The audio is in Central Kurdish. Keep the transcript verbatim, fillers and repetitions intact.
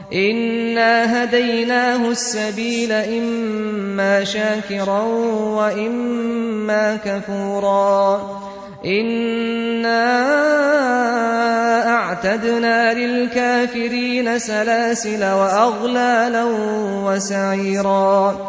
إنا هديناه السبيل إما شاكرا وإما كفورا إنا أعتدنا للكافرين سلاسل وأغلالا وسعيرا